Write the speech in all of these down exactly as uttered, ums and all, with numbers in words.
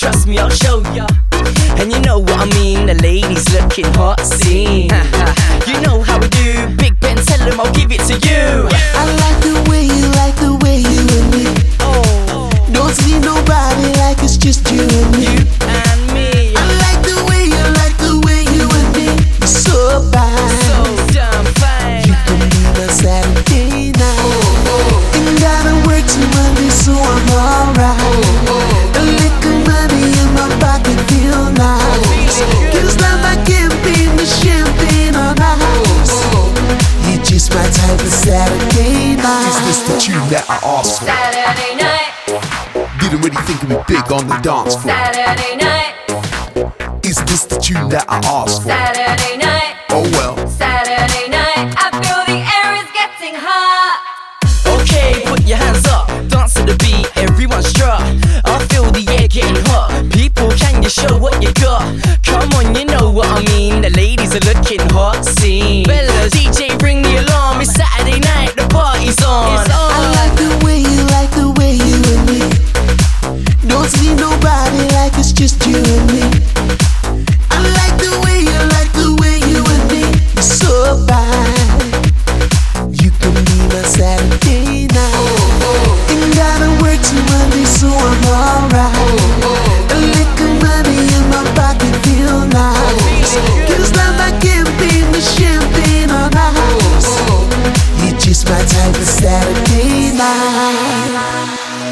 trust me, I'll show ya. And you know what I mean, the ladies looking hot, scene. You know how we do, Big Ben, tell them I'll give it to you. I like the way you like the way you and me. Oh, Don't see nobody like it's just you and me. you and me, I like the way you like the way you and me. You're so fine. so damn fine. You can be my Saturday night. Ain't gotta work till Monday, so I'm alright. A little money in my pocket feel nice. Cause love I can't be the champagne on ice. You're just my type of Saturday night. Is this the tune that I asked for? Saturday night, Didn't really think of me big on the dance floor. Saturday night, Is this the tune that I asked for? Saturday night, Oh well. Saturday night. I feel the air is getting hot. Okay, put your hands up, dance to the beat, everyone strut. I feel the air getting hot. People, can you show what you got? Come on, you know what I mean. The ladies are looking hot, scene. Fellas, D J, bring the alarm. It's Saturday night, the party's on. It's on. I like the way you like the way you and me. Don't see nobody like it's just you and me. I like the way you like the way you and me. You're so fine. You can be my Saturday night. Ain't gotta work till Monday, so I'm alright. A little money in my pocket feel nice. Cause love I can't be the champagne on ice. You're just my type of Saturday night.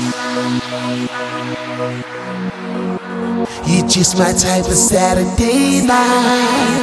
You're just my type of Saturday night.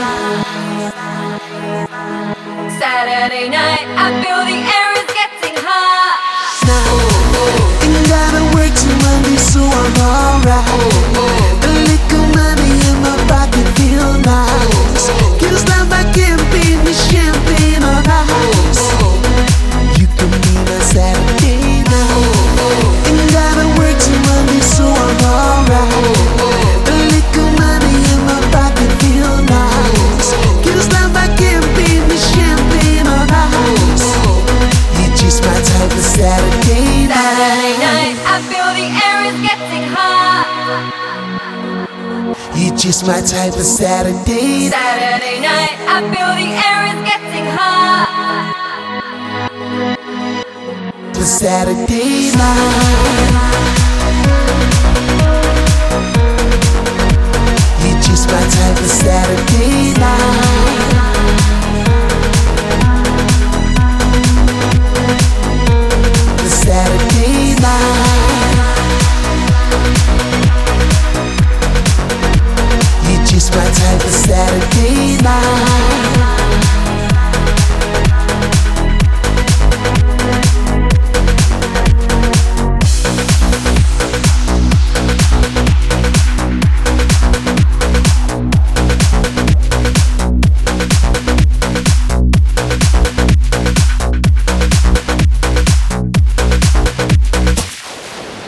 Saturday night, I feel the air is getting hot. Now, ain't gotta work till Monday, so I'm alright. A little money in my pocket feel nice. Cause love I can't be the champagne on ice. You can be my Saturday night. Ain't gotta work till Monday, so I'm alright. A little money in my pocket feel nice. Cause love I can't be the champagne on ice. You're just my type of Saturday night. Saturday night, I feel the air is getting hot. You're just my type of Saturday. Saturday night, I feel the air is getting hot. The Saturday night.